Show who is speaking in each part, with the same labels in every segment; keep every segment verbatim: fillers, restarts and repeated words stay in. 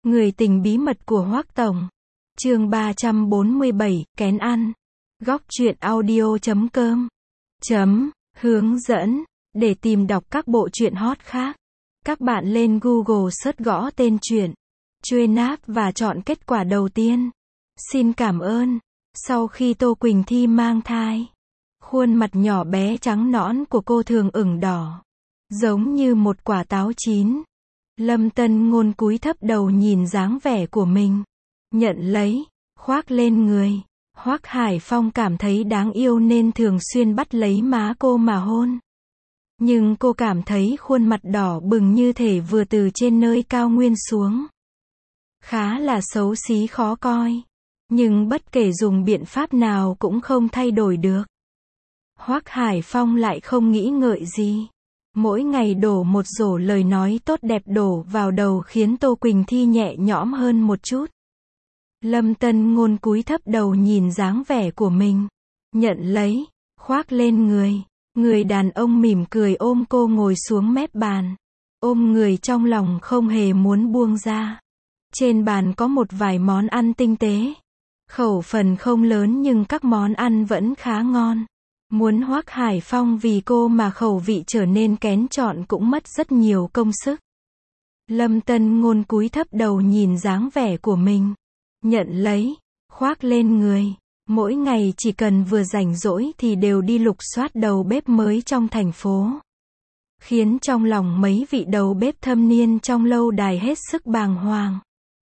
Speaker 1: Người tình bí mật của Hoắc Tổng. Chương ba trăm bốn mươi bảy, kén ăn. Góc truyện audio chấm com. Chấm, hướng dẫn. Để tìm đọc các bộ truyện hot khác, các bạn lên Google search gõ tên truyện Truenap và chọn kết quả đầu tiên. Xin cảm ơn. Sau khi Tô Quỳnh Thi mang thai, khuôn mặt nhỏ bé trắng nõn của cô thường ửng đỏ, giống như một quả táo chín. Lâm Tân Ngôn cúi thấp đầu nhìn dáng vẻ của mình, nhận lấy, khoác lên người. Hoắc Hải Phong cảm thấy đáng yêu nên thường xuyên bắt lấy má cô mà hôn. Nhưng cô cảm thấy khuôn mặt đỏ bừng như thể vừa từ trên nơi cao nguyên xuống. Khá là xấu xí khó coi. Nhưng bất kể dùng biện pháp nào cũng không thay đổi được. Hoắc Hải Phong lại không nghĩ ngợi gì. Mỗi ngày đổ một rổ lời nói tốt đẹp đổ vào đầu khiến Tô Quỳnh Thi nhẹ nhõm hơn một chút. Lâm Tân Ngôn cúi thấp đầu nhìn dáng vẻ của mình, nhận lấy, khoác lên người. Người đàn ông mỉm cười ôm cô ngồi xuống mép bàn. Ôm người trong lòng không hề muốn buông ra. Trên bàn có một vài món ăn tinh tế. Khẩu phần không lớn nhưng các món ăn vẫn khá ngon. Muốn Hoắc Hải Phong vì cô mà khẩu vị trở nên kén chọn cũng mất rất nhiều công sức. Lâm Tân Ngôn cúi thấp đầu nhìn dáng vẻ của mình, nhận lấy, khoác lên người. Mỗi ngày chỉ cần vừa rảnh rỗi thì đều đi lục soát đầu bếp mới trong thành phố. Khiến trong lòng mấy vị đầu bếp thâm niên trong lâu đài hết sức bàng hoàng.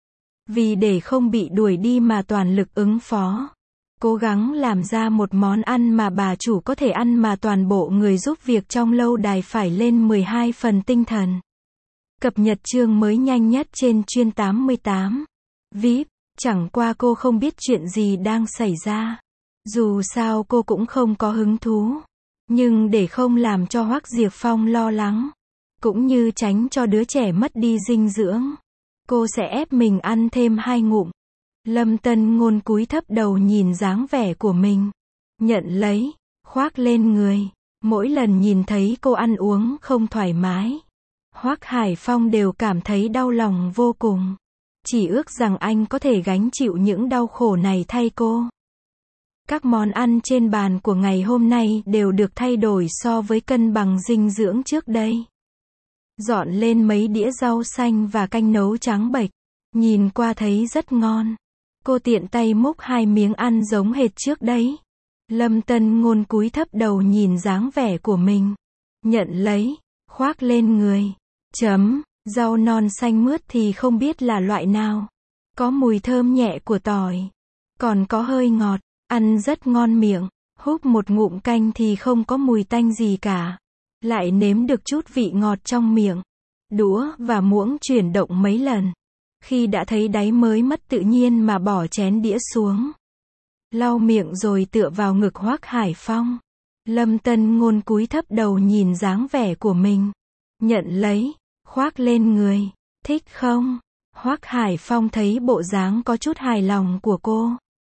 Speaker 1: Vì để không bị đuổi đi mà toàn lực ứng phó. Cố gắng làm ra một món ăn mà bà chủ có thể ăn mà toàn bộ người giúp việc trong lâu đài phải lên mười hai phần tinh thần. Cập nhật chương mới nhanh nhất trên chuyên tám mươi tám. vê i pê. Chẳng qua cô không biết chuyện gì đang xảy ra. Dù sao cô cũng không có hứng thú. Nhưng để không làm cho Hoắc Diệp Phong lo lắng, cũng như tránh cho đứa trẻ mất đi dinh dưỡng, cô sẽ ép mình ăn thêm hai ngụm. Lâm Tân Ngôn cúi thấp đầu nhìn dáng vẻ của mình, nhận lấy, khoác lên người. Mỗi lần nhìn thấy cô ăn uống không thoải mái, Hoắc Hải Phong đều cảm thấy đau lòng vô cùng. Chỉ ước rằng anh có thể gánh chịu những đau khổ này thay cô. Các món ăn trên bàn của ngày hôm nay đều được thay đổi so với cân bằng dinh dưỡng trước đây. Dọn lên mấy đĩa rau xanh và canh nấu trắng bệch. Nhìn qua thấy rất ngon. Cô tiện tay múc hai miếng ăn giống hệt trước đấy. Lâm Tân Ngôn cúi thấp đầu nhìn dáng vẻ của mình, nhận lấy, khoác lên người. Chấm. Rau non xanh mướt thì không biết là loại nào. Có mùi thơm nhẹ của tỏi. Còn có hơi ngọt. Ăn rất ngon miệng. Húp một ngụm canh thì không có mùi tanh gì cả. Lại nếm được chút vị ngọt trong miệng. Đũa và muỗng chuyển động mấy lần. Khi đã thấy đáy mới mất tự nhiên mà bỏ chén đĩa xuống. Lau miệng rồi tựa vào ngực Hoắc Hải Phong. Lâm Tân Ngôn cúi thấp đầu nhìn dáng vẻ của mình, nhận lấy, khoác lên người. Thích không? Hoắc Hải Phong thấy bộ dáng có chút hài lòng của cô,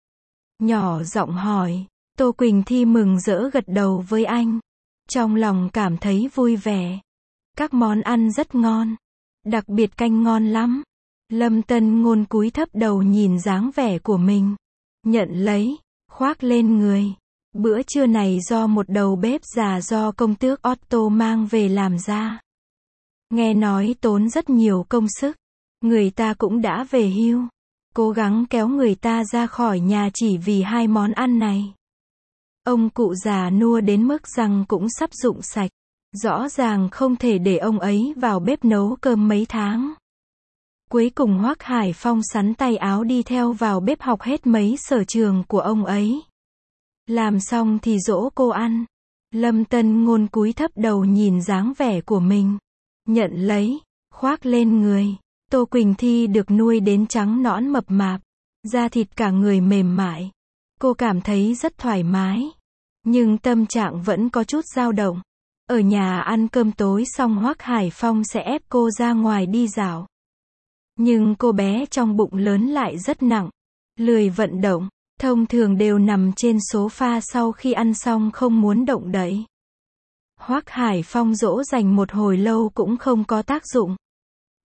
Speaker 1: nhỏ giọng hỏi. Tô Quỳnh Thi mừng rỡ gật đầu với anh. Trong lòng cảm thấy vui vẻ. Các món ăn rất ngon. Đặc biệt canh ngon lắm. Lâm Tân Ngôn cúi thấp đầu nhìn dáng vẻ của mình, nhận lấy, khoác lên người. Bữa trưa này do một đầu bếp già do công tước Otto mang về làm ra. Nghe nói tốn rất nhiều công sức. Người ta cũng đã về hưu. Cố gắng kéo người ta ra khỏi nhà chỉ vì hai món ăn này. Ông cụ già nua đến mức răng cũng sắp rụng sạch. Rõ ràng không thể để ông ấy vào bếp nấu cơm mấy tháng. Cuối cùng Hoắc Hải Phong sắn tay áo đi theo vào bếp học hết mấy sở trường của ông ấy. Làm xong thì dỗ cô ăn. Lâm Tân Ngôn cúi thấp đầu nhìn dáng vẻ của mình, nhận lấy, khoác lên người. Tô Quỳnh Thi được nuôi đến trắng nõn mập mạp, da thịt cả người mềm mại. Cô cảm thấy rất thoải mái. Nhưng tâm trạng vẫn có chút dao động. Ở nhà ăn cơm tối xong Hoắc Hải Phong sẽ ép cô ra ngoài đi dạo. Nhưng cô bé trong bụng lớn lại rất nặng, lười vận động, thông thường đều nằm trên sofa sau khi ăn xong không muốn động đậy. Hoắc Hải Phong dỗ dành một hồi lâu cũng không có tác dụng.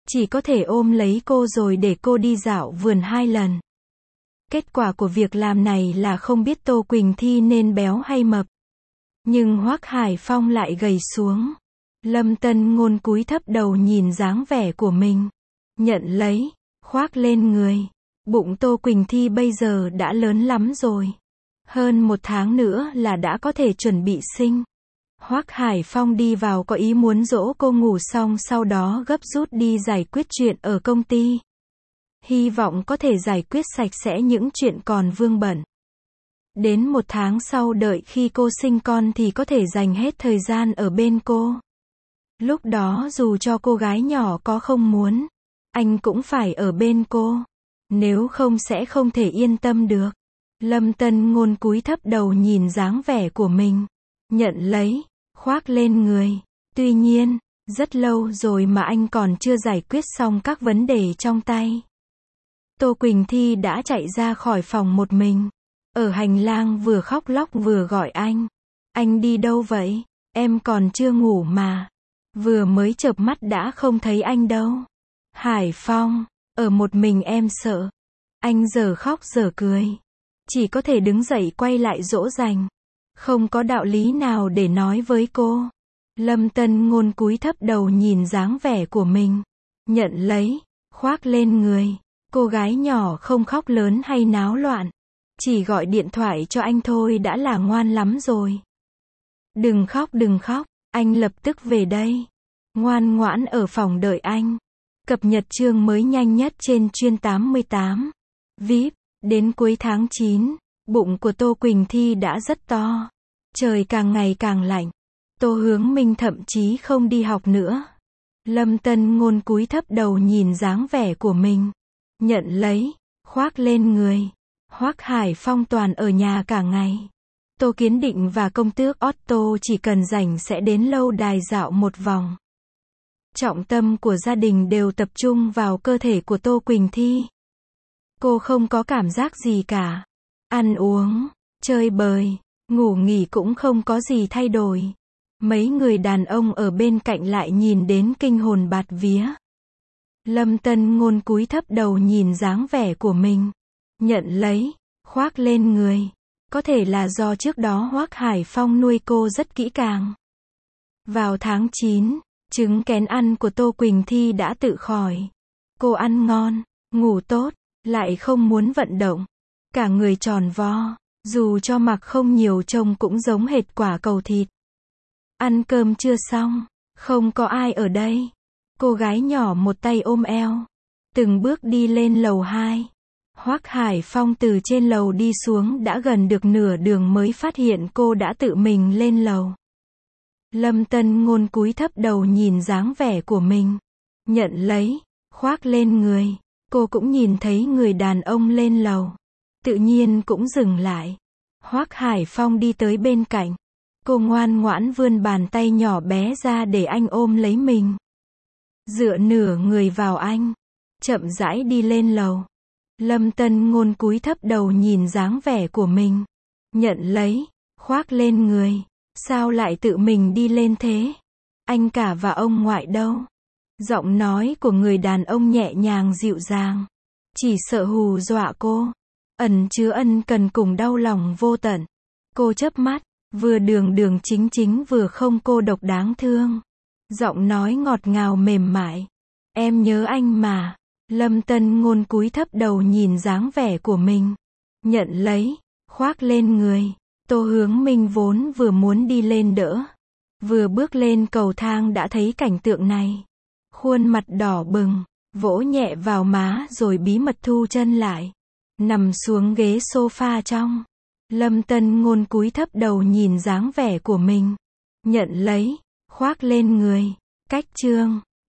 Speaker 1: chỉ có thể ôm lấy cô rồi để cô đi dạo vườn hai lần. Kết quả của việc làm này là không biết Tô Quỳnh Thi nên béo hay mập. Nhưng Hoắc Hải Phong lại gầy xuống. Lâm Tân Ngôn cúi thấp đầu nhìn dáng vẻ của mình. Nhận lấy, khoác lên người. Bụng Tô Quỳnh Thi bây giờ đã lớn lắm rồi. Hơn một tháng nữa là đã có thể chuẩn bị sinh. Hoắc Hải Phong đi vào có ý muốn dỗ cô ngủ xong sau đó gấp rút đi giải quyết chuyện ở công ty. Hy vọng có thể giải quyết sạch sẽ những chuyện còn vương bận. Đến một tháng sau đợi khi cô sinh con thì có thể dành hết thời gian ở bên cô. Lúc đó dù cho cô gái nhỏ có không muốn, anh cũng phải ở bên cô. Nếu không sẽ không thể yên tâm được. Lâm Tân Ngôn cúi thấp đầu nhìn dáng vẻ của mình. Nhận lấy, khoác lên người. Tuy nhiên, rất lâu rồi mà anh còn chưa giải quyết xong các vấn đề trong tay. Tô Quỳnh Thi đã chạy ra khỏi phòng một mình. Ở hành lang vừa khóc lóc vừa gọi anh. Anh đi đâu vậy? Em còn chưa ngủ mà. Vừa mới chợp mắt đã không thấy anh đâu. Hải Phong, ở một mình em sợ. Anh giờ khóc giờ cười. Chỉ có thể đứng dậy quay lại dỗ dành. Không có đạo lý nào để nói với cô. Lâm Tân Ngôn cúi thấp đầu nhìn dáng vẻ của mình. Nhận lấy, khoác lên người. Cô gái nhỏ không khóc lớn hay náo loạn. Chỉ gọi điện thoại cho anh thôi đã là ngoan lắm rồi. Đừng khóc đừng khóc, anh lập tức về đây. Ngoan ngoãn ở phòng đợi anh. Cập nhật chương mới nhanh nhất trên chuyên tám mươi tám. vê i pê, đến cuối tháng chín, bụng của Tô Quỳnh Thi đã rất to. Trời càng ngày càng lạnh. Tô Hướng Minh thậm chí không đi học nữa. Lâm Tân Ngôn cúi thấp đầu nhìn dáng vẻ của mình. Nhận lấy, khoác lên người. Hoắc Hải Phong toàn ở nhà cả ngày. Tô Kiến Định và công tước Otto chỉ cần rảnh sẽ đến lâu đài dạo một vòng. Trọng tâm của gia đình đều tập trung vào cơ thể của Tô Quỳnh Thi. Cô không có cảm giác gì cả. Ăn uống, chơi bời, ngủ nghỉ cũng không có gì thay đổi. Mấy người đàn ông ở bên cạnh lại nhìn đến kinh hồn bạt vía. Lâm Tân Ngôn cúi thấp đầu nhìn dáng vẻ của mình. Nhận lấy, khoác lên người. Có thể là do trước đó Hoắc Hải Phong nuôi cô rất kỹ càng. Vào tháng chín, trứng kén ăn của Tô Quỳnh Thi đã tự khỏi. Cô ăn ngon, ngủ tốt, lại không muốn vận động. Cả người tròn vo, dù cho mặc không nhiều trông cũng giống hệt quả cầu thịt. Ăn cơm chưa xong, không có ai ở đây. Cô gái nhỏ một tay ôm eo, từng bước đi lên lầu hai. Hoắc Hải Phong từ trên lầu đi xuống đã gần được nửa đường mới phát hiện cô đã tự mình lên lầu. Lâm Tân Ngôn cúi thấp đầu nhìn dáng vẻ của mình. Nhận lấy, khoác lên người. Cô cũng nhìn thấy người đàn ông lên lầu. Tự nhiên cũng dừng lại. Hoắc Hải Phong đi tới bên cạnh. Cô ngoan ngoãn vươn bàn tay nhỏ bé ra để anh ôm lấy mình. Dựa nửa người vào anh. Chậm rãi đi lên lầu. Lâm Tân Ngôn cúi thấp đầu nhìn dáng vẻ của mình. Nhận lấy, khoác lên người. Sao lại tự mình đi lên thế? Anh cả và ông ngoại đâu? Giọng nói của người đàn ông nhẹ nhàng dịu dàng. Chỉ sợ hù dọa cô. Ẩn chứa ân cần cùng đau lòng vô tận. Cô chớp mắt, vừa đường đường chính chính vừa không cô độc đáng thương. Giọng nói ngọt ngào mềm mại. Em nhớ anh mà. Lâm Tân Ngôn cúi thấp đầu nhìn dáng vẻ của mình. Nhận lấy, khoác lên người. Tô Hướng Minh vốn vừa muốn đi lên đỡ. Vừa bước lên cầu thang đã thấy cảnh tượng này. Khuôn mặt đỏ bừng, vỗ nhẹ vào má rồi bí mật thu chân lại. Nằm xuống ghế sofa trong. Lâm Tân Ngôn cúi thấp đầu nhìn dáng vẻ của mình. Nhận lấy, khoác lên người. Cách chương